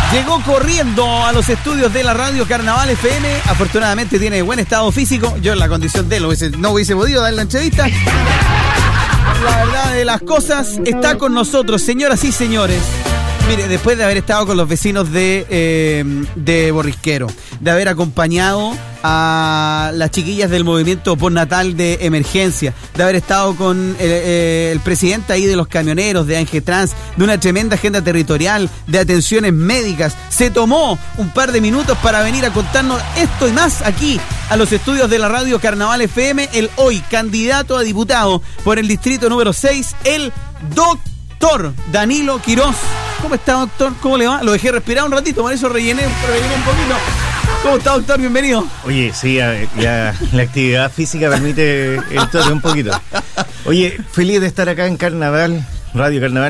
Llegó corriendo a los estudios de la radio Carnaval FM. Afortunadamente tiene buen estado físico. Yo en la condición de él no hubiese podido dar la entrevista. La verdad de las cosas está con nosotros, señoras y señores. Mire, después de haber estado con los vecinos de Borrisquero, de haber acompañado a las chiquillas del movimiento postnatal de emergencia, de haber estado con el presidente ahí de los camioneros, de Angetrans, de una tremenda agenda territorial, de atenciones médicas, se tomó un par de minutos para venir a contarnos esto y más aquí a los estudios de la radio Carnaval FM, el hoy candidato a diputado por el distrito número 6, el doctor Danilo Quirós. ¿Cómo está, doctor? ¿Cómo le va? Lo dejé respirar un ratito, por eso rellené un poquito. ¿Cómo está, doctor? Bienvenido. Oye, sí, la actividad física permite esto de un poquito. Oye, feliz de estar acá en Carnaval, Radio Carnaval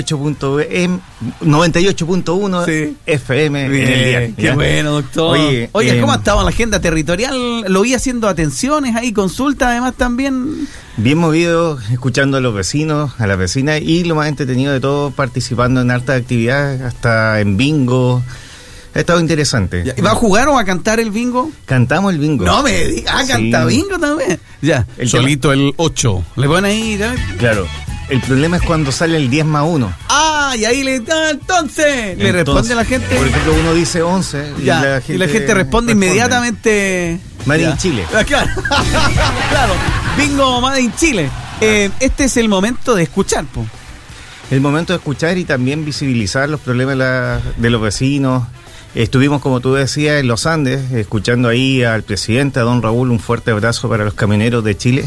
98.1 sí. FM. Bien, en el día. qué bueno, doctor. Oye, ¿cómo ha estado en la agenda territorial? Lo vi haciendo atenciones ahí, consultas, además también. Bien movido, escuchando a los vecinos, a las vecinas, y lo más entretenido de todo, participando en hartas actividades, hasta en bingo. Ha estado interesante. ¿Va a jugar o va a cantar el bingo? Cantamos el bingo. No me digas, canta bingo también. Ya, solito el 8. Le ponen ahí, ¿sabes? Claro. El problema es cuando sale el 10 más 1. Ah, y ahí entonces le responde la gente. Por ejemplo, uno dice 11 y la gente responde inmediatamente. Made in Chile. Claro. Claro, bingo Made in Chile. Este es el momento de escuchar, po. El momento de escuchar y también visibilizar los problemas de los vecinos. Estuvimos, como tú decías, en los Andes, escuchando ahí al presidente, a don Raúl, un fuerte abrazo para los camioneros de Chile.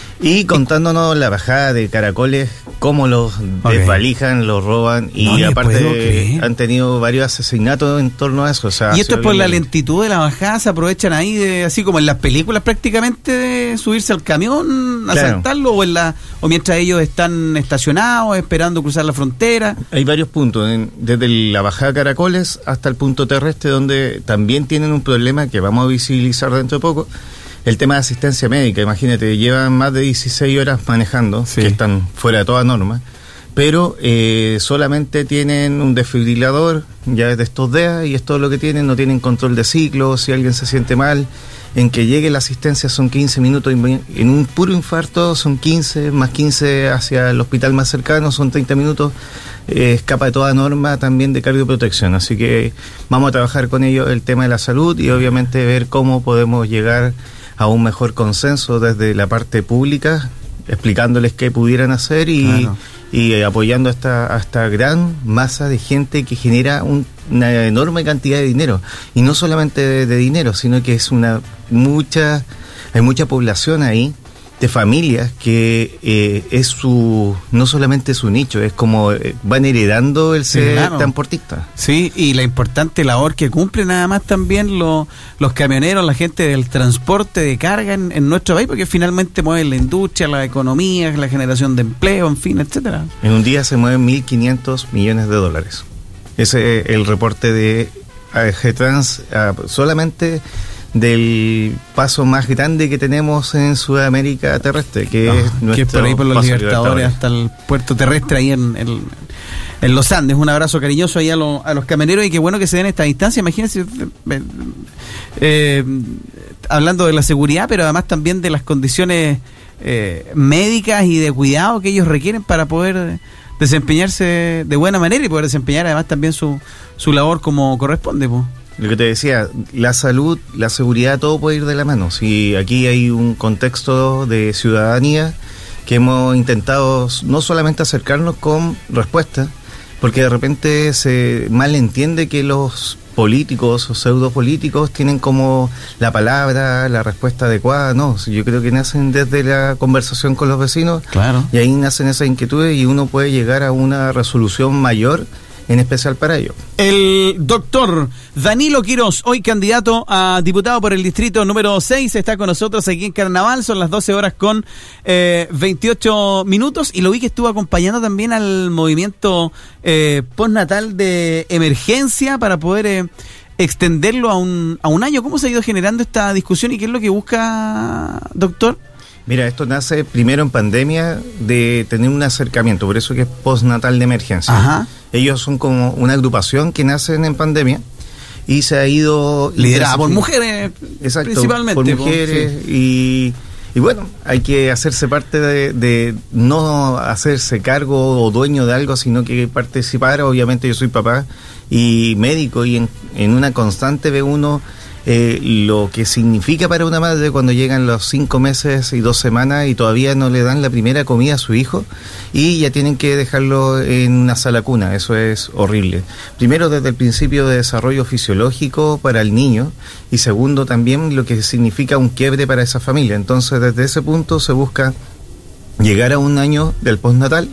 Y contándonos la bajada de caracoles, cómo los desvalijan, los roban, y aparte han tenido varios asesinatos en torno a eso. O sea, y esto es por la lentitud de la bajada, se aprovechan ahí, así como en las películas prácticamente, de subirse al camión, asaltarlo, o mientras ellos están estacionados, esperando cruzar la frontera. Hay varios puntos, desde la bajada de caracoles hasta el punto terrestre, donde también tienen un problema que vamos a visibilizar dentro de poco. El tema de asistencia médica, imagínate, llevan más de 16 horas manejando, sí, que están fuera de toda norma, pero solamente tienen un desfibrilador, ya de estos DEA, y es todo lo que tienen, no tienen control de ciclo. Si alguien se siente mal, en que llegue la asistencia son 15 minutos, en un puro infarto son 15, más 15 hacia el hospital más cercano, son 30 minutos, escapa de toda norma también de cardioprotección. Así que vamos a trabajar con ellos el tema de la salud y obviamente ver cómo podemos llegar a un mejor consenso desde la parte pública, explicándoles qué pudieran hacer y apoyando a esta gran masa de gente que genera una enorme cantidad de dinero. Y no solamente de dinero, sino que es hay mucha población ahí, de familias que no solamente su nicho, es como van heredando el ser transportista. Sí, y la importante labor que cumplen además también los camioneros, la gente del transporte de carga en nuestro país, porque finalmente mueven la industria, la economía, la generación de empleo, en fin, etcétera. En un día se mueven 1.500 millones de dólares. Ese es el reporte de Angetrans, solamente del paso más grande que tenemos en Sudamérica terrestre, que es nuestro, que es por ahí por los Libertadores hasta el puerto terrestre ahí en los Andes. Un abrazo cariñoso ahí a los camioneros, y qué bueno que se den esta distancia. Imagínense, hablando de la seguridad, pero además también de las condiciones médicas y de cuidado que ellos requieren para poder desempeñarse de buena manera y poder desempeñar además también su labor como corresponde, pues. Lo que te decía, la salud, la seguridad, todo puede ir de la mano. Si aquí hay un contexto de ciudadanía que hemos intentado no solamente acercarnos con respuestas, porque de repente se malentiende que los políticos o pseudopolíticos tienen como la palabra, la respuesta adecuada. No, yo creo que nacen desde la conversación con los vecinos, claro, y ahí nacen esas inquietudes y uno puede llegar a una resolución mayor, en especial para ello. El doctor Danilo Quirós, hoy candidato a diputado por el distrito número 6, está con nosotros aquí en Carnaval. Son las 12 horas con 28 minutos, y lo vi que estuvo acompañando también al movimiento postnatal de emergencia para poder extenderlo a un año. ¿Cómo se ha ido generando esta discusión y qué es lo que busca, doctor? Mira, esto nace primero en pandemia de tener un acercamiento, por eso que es postnatal de emergencia. Ajá. Ellos son como una agrupación que nacen en pandemia y se ha ido... Liderada por mujeres, exacto, principalmente. Por mujeres, sí. Y bueno, hay que hacerse parte de no hacerse cargo o dueño de algo, sino que participar. Obviamente yo soy papá y médico y en una constante ve uno lo que significa para una madre cuando llegan los 5 meses y 2 semanas y todavía no le dan la primera comida a su hijo y ya tienen que dejarlo en una sala cuna. Eso es horrible. Primero, desde el principio de desarrollo fisiológico para el niño, y segundo también lo que significa un quiebre para esa familia. Entonces desde ese punto se busca llegar a un año del postnatal,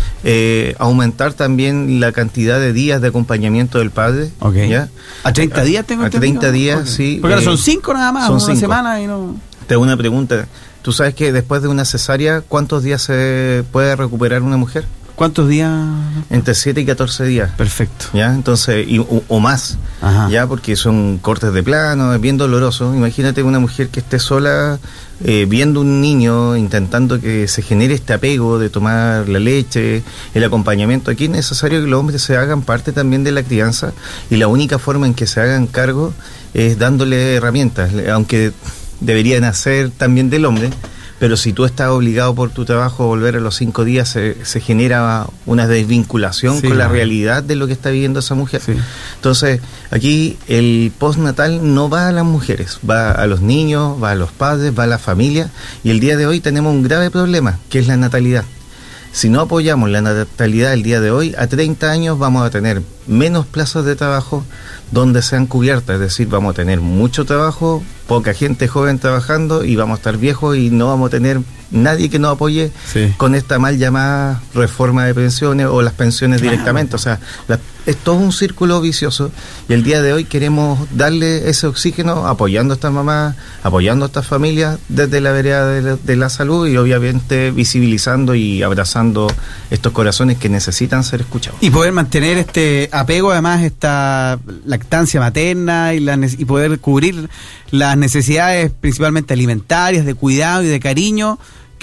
aumentar también la cantidad de días de acompañamiento del padre. Okay. ¿Ya? ¿A 30 días tengo entendido? A 30 días, okay. Sí. Porque ahora son 5 nada más, son una 5. semana y no... Te hago una pregunta. ¿Tú sabes que después de una cesárea, cuántos días se puede recuperar una mujer? ¿Cuántos días? Entre 7 y 14 días. Perfecto. ¿Ya? Entonces, o más. Ajá. ¿Ya? Porque son cortes de plano, es bien doloroso. Imagínate una mujer que esté sola, viendo un niño, intentando que se genere este apego de tomar la leche, el acompañamiento. Aquí es necesario que los hombres se hagan parte también de la crianza, y la única forma en que se hagan cargo es dándole herramientas, aunque deberían hacer también del hombre. Pero si tú estás obligado por tu trabajo a volver a los 5 días, se genera una desvinculación con la realidad de lo que está viviendo esa mujer. Sí. Entonces, aquí el postnatal no va a las mujeres, va a los niños, va a los padres, va a la familia, y el día de hoy tenemos un grave problema, que es la natalidad. Si no apoyamos la natalidad el día de hoy, a 30 años vamos a tener menos plazas de trabajo donde sean cubiertas, es decir, vamos a tener mucho trabajo, poca gente joven trabajando, y vamos a estar viejos y no vamos a tener nadie que nos apoye con esta mal llamada reforma de pensiones o las pensiones directamente. O sea, es todo un círculo vicioso, y el día de hoy queremos darle ese oxígeno apoyando a estas mamás, apoyando a estas familias desde la vereda de la salud, y obviamente visibilizando y abrazando estos corazones que necesitan ser escuchados. Y poder mantener este apego, además, esta lactancia materna y poder cubrir las necesidades principalmente alimentarias, de cuidado y de cariño,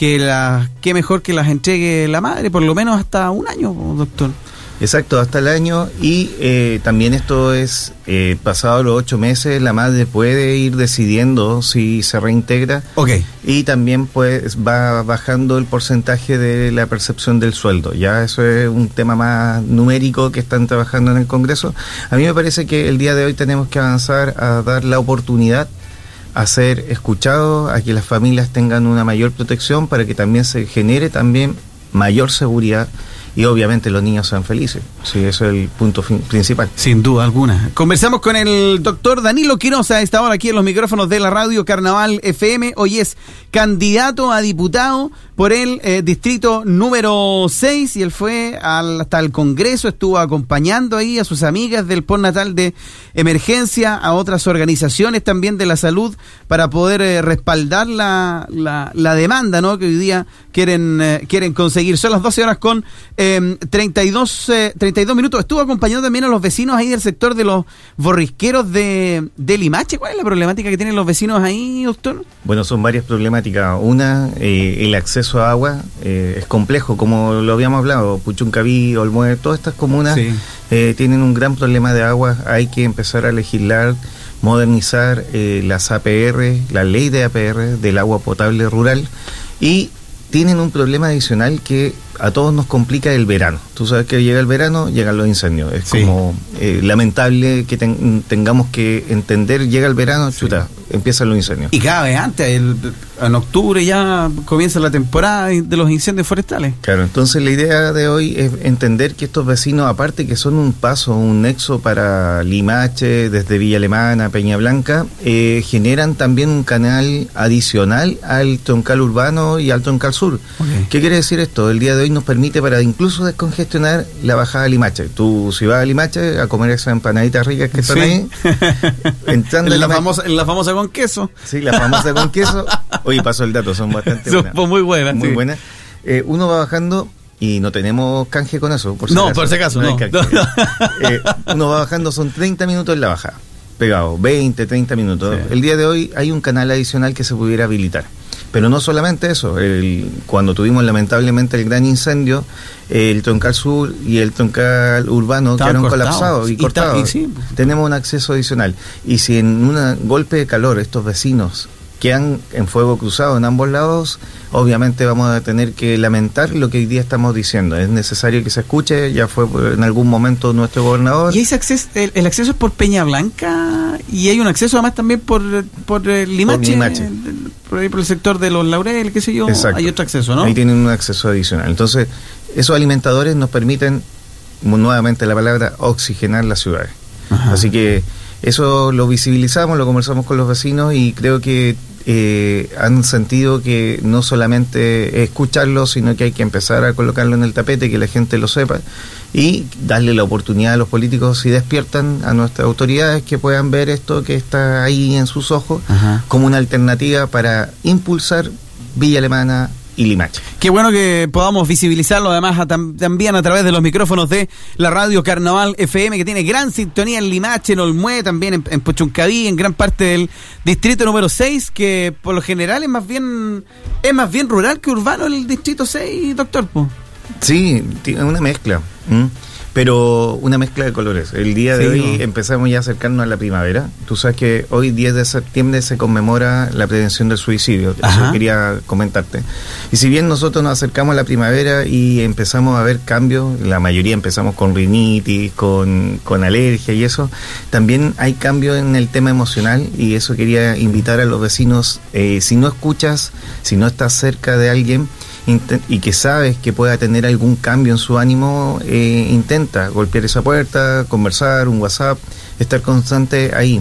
qué mejor que las entregue la madre, por lo menos hasta un año, doctor. Exacto, hasta el año, y también esto es, pasado los 8 meses, la madre puede ir decidiendo si se reintegra. Okay. Y también pues va bajando el porcentaje de la percepción del sueldo. Ya eso es un tema más numérico que están trabajando en el Congreso. A mí me parece que el día de hoy tenemos que avanzar a dar la oportunidad a ser escuchados, a que las familias tengan una mayor protección, para que también se genere también mayor seguridad, y obviamente los niños sean felices. Sí, eso es el punto principal. Sin duda alguna. Conversamos con el doctor Danilo Quiroz a esta hora aquí en los micrófonos de la radio Carnaval FM. Hoy es candidato a diputado por el distrito número 6, y él fue hasta el Congreso, estuvo acompañando ahí a sus amigas del postnatal de emergencia, a otras organizaciones también de la salud, para poder respaldar la demanda, ¿no?, que hoy día quieren conseguir. Son las 12 horas con 32 minutos. Estuvo acompañando también a los vecinos ahí del sector de los borrisqueros de Limache. ¿Cuál es la problemática que tienen los vecinos ahí, doctor? Bueno, son varias problemáticas. Una, el acceso a agua es complejo, como lo habíamos hablado. Puchuncaví, Olmué, todas estas comunas tienen un gran problema de agua. Hay que empezar a legislar, modernizar las APR, la ley de APR del agua potable rural, y tienen un problema adicional que a todos nos complica: el verano. Tú sabes que llega el verano, llegan los incendios. Es como lamentable que tengamos que entender, llega el verano, chuta, empiezan los incendios. Y cada vez antes, en octubre ya comienza la temporada de los incendios forestales. Claro, entonces la idea de hoy es entender que estos vecinos, aparte que son un paso, un nexo para Limache, desde Villa Alemana, Peña Blanca, generan también un canal adicional al troncal urbano y al troncal sur. Okay. ¿Qué quiere decir esto? El día de hoy nos permite para incluso descongestionar la bajada a Limache. Tú, si vas a Limache a comer esas empanaditas ricas que están ahí, entrando en la famosa con queso. Sí, la famosa con queso. Oye, paso el dato, son bastante buenas. Son muy buenas. Muy buenas. Uno va bajando y no tenemos canje con eso. Por si acaso no. Uno va bajando, son 30 minutos en la bajada. Pegado, 20, 30 minutos. Sí. El día de hoy hay un canal adicional que se pudiera habilitar. Pero no solamente eso, cuando tuvimos lamentablemente el gran incendio, el troncal sur y el troncal urbano quedaron colapsados y cortados. Tenemos un acceso adicional. Y si en un golpe de calor estos vecinos quedan en fuego cruzado en ambos lados, obviamente vamos a tener que lamentar lo que hoy día estamos diciendo. Es necesario que se escuche, ya fue en algún momento nuestro gobernador. Y ese acceso, el acceso es por Peña Blanca, y hay un acceso además también por Limache, por ahí por el sector de los Laureles, qué sé yo. Exacto. Hay otro acceso, ¿no? Ahí tienen un acceso adicional. Entonces, esos alimentadores nos permiten, nuevamente la palabra, oxigenar las ciudades. Ajá. Así que eso lo visibilizamos, lo conversamos con los vecinos y creo que han sentido que no solamente escucharlo, sino que hay que empezar a colocarlo en el tapete, que la gente lo sepa y darle la oportunidad a los políticos, si despiertan a nuestras autoridades, que puedan ver esto que está ahí en sus ojos. Ajá. Como una alternativa para impulsar Villa Alemana y Limache. Qué bueno que podamos visibilizarlo además también a través de los micrófonos de la radio Carnaval FM, que tiene gran sintonía en Limache, en Olmué, también en Puchuncaví, en gran parte del distrito número 6, que por lo general es más bien rural que urbano el distrito 6, doctor. Sí, tiene una mezcla. Pero una mezcla de colores. El día de hoy empezamos ya a acercarnos a la primavera. Tú sabes que hoy 10 de septiembre se conmemora la prevención del suicidio. Ajá. Eso quería comentarte. Y si bien nosotros nos acercamos a la primavera y empezamos a ver cambios, la mayoría empezamos con rinitis, con alergia y eso, también hay cambios en el tema emocional, y eso quería invitar a los vecinos. Si no escuchas, si no estás cerca de alguien y que sabes que pueda tener algún cambio en su ánimo, intenta golpear esa puerta, conversar, un WhatsApp, estar constante ahí.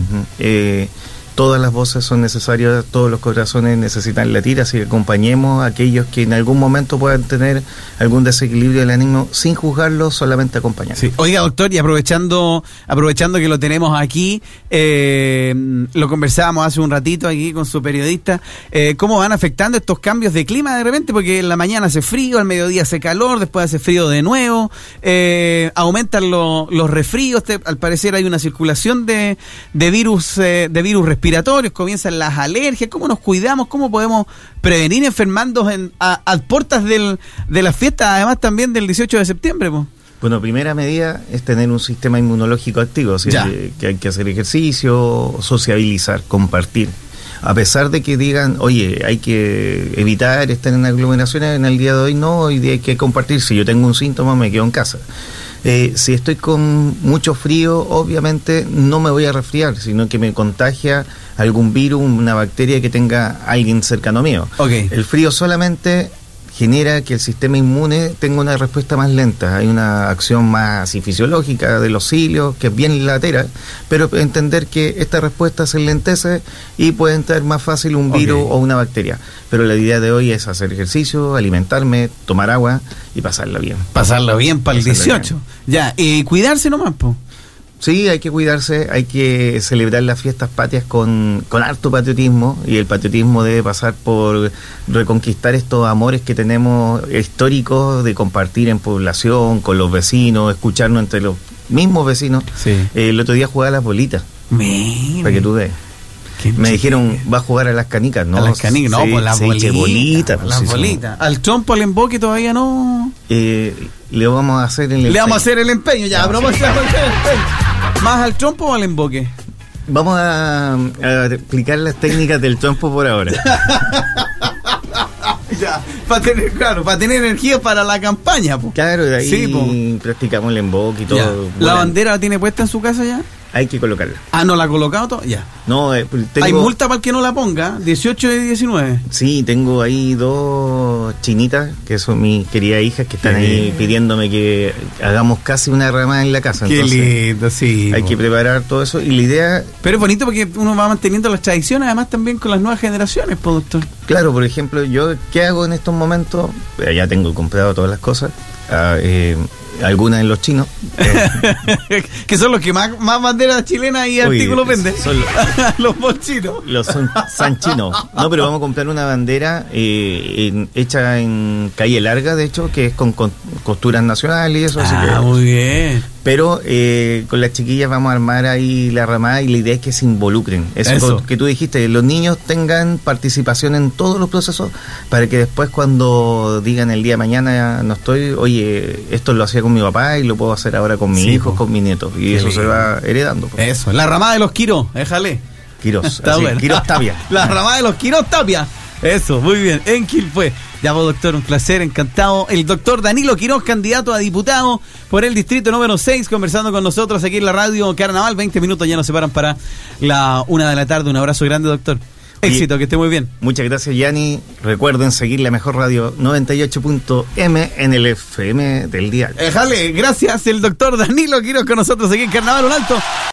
Todas las voces son necesarias, todos los corazones necesitan latir, así que acompañemos a aquellos que en algún momento puedan tener algún desequilibrio del ánimo, sin juzgarlos, solamente acompañar. Sí. Oiga, doctor, y aprovechando que lo tenemos aquí, lo conversábamos hace un ratito aquí con su periodista, ¿cómo van afectando estos cambios de clima de repente? Porque en la mañana hace frío, al mediodía hace calor, después hace frío de nuevo, aumentan los resfríos, al parecer hay una circulación de virus respiratorios, comienzan las alergias. ¿Cómo nos cuidamos? ¿Cómo podemos prevenir enfermando a puertas de las fiestas, además también del 18 de septiembre? Bueno, primera medida es tener un sistema inmunológico activo, así que hay que hacer ejercicio, sociabilizar, compartir. A pesar de que digan, oye, hay que evitar estar en aglomeraciones, en el día de hoy no, hoy día hay que compartir. Si yo tengo un síntoma, me quedo en casa. Si estoy con mucho frío, obviamente no me voy a resfriar, sino que me contagia algún virus, una bacteria que tenga alguien cercano mío. Okay. El frío solamente genera que el sistema inmune tenga una respuesta más lenta. Hay una acción más así fisiológica de los cilios, que es bien latera, pero entender que esta respuesta se enlentece y puede entrar más fácil un virus o una bacteria. Pero la idea de hoy es hacer ejercicio, alimentarme, tomar agua y pasarla bien. Pasarla bien para el 18. Bien. Ya, y cuidarse nomás, po. Sí, hay que cuidarse, hay que celebrar las fiestas patrias con harto patriotismo, y el patriotismo debe pasar por reconquistar estos amores que tenemos históricos de compartir en población, con los vecinos, escucharnos entre los mismos vecinos. Sí. El otro día jugaba a las bolitas. Para que tú veas. Me dijeron, va a jugar a las canicas, ¿no? A las canicas, no, pues las bolitas. Las bolitas. Al trompo, al emboque todavía no. Le vamos a hacer el empeño. Le vamos a hacer el empeño, ya, pero vamos a hacer el empeño. ¿Más al trompo o al emboque? Vamos a explicar las técnicas del trompo por ahora. Ya, para tener energía para la campaña, po. Claro, de ahí practicamos el emboque y todo. ¿La bandera la tiene puesta en su casa ya? Hay que colocarla. Ah, ¿no la ha colocado todo? Ya. No, hay multa para el que no la ponga, 18 y 19. Sí, tengo ahí 2 chinitas, que son mis queridas hijas, que están ahí pidiéndome que hagamos casi una ramada en la casa. Qué lindo, sí. Hay que preparar todo eso, y la idea... Pero es bonito porque uno va manteniendo las tradiciones, además también con las nuevas generaciones, doctor. Claro, por ejemplo, yo, ¿qué hago en estos momentos? Ya tengo comprado todas las cosas. Algunas en los chinos. Que son los que más banderas chilenas y artículos venden. Son los bolchitos. Son chinos. No, pero vamos a comprar una bandera hecha en calle larga, de hecho, que es con costuras nacionales y eso. Así que, muy bien. Pero con las chiquillas vamos a armar ahí la ramada y la idea es que se involucren. Eso. Que tú dijiste, los niños tengan participación en todos los procesos para que después cuando digan el día de mañana no estoy, oye, esto lo hacía con mi papá y lo puedo hacer ahora con mis hijos, con mis nietos. Y eso se va heredando. Eso, la ramada de los Quirós, déjale. Quirós, bueno. Quirós Tapia. La ramada de los Quirós Tapia. Eso, muy bien, en Quilpué. Ya vos, doctor, un placer, encantado. El doctor Danilo Quirós, candidato a diputado por el distrito número 6, conversando con nosotros aquí en la radio Carnaval. 20 minutos ya nos separan para la 1 de la tarde. Un abrazo grande, doctor. Éxito, que esté muy bien. Muchas gracias, Yanni. Recuerden seguir la mejor radio 98.m en el FM del diario. Déjale, gracias, el doctor Danilo Quirós con nosotros aquí en Carnaval. Un alto.